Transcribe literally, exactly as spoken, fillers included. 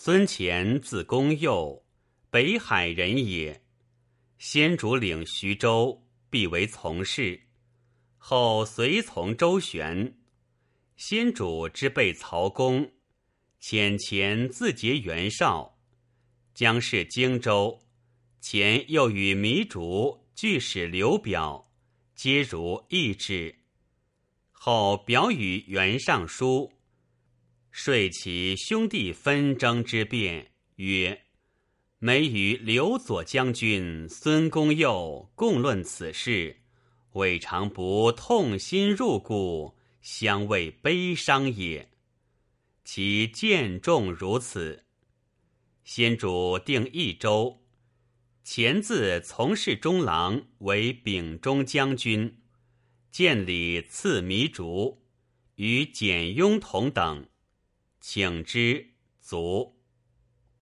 孙乾字公佑，北海人也。先主领徐州，必为从事，后随从周旋。先主之备曹公，遣前自结袁绍，将事荆州。前又与糜竺俱使刘表，皆如意志。后表与袁尚书，说其兄弟纷争之变，曰：每与刘左将军孙公佑共论此事，未尝不痛心入骨，相为悲伤也。其见重如此。先主定益州，前自从事中郎为秉中将军，见礼赐糜竺，与简雍同等，请之，卒。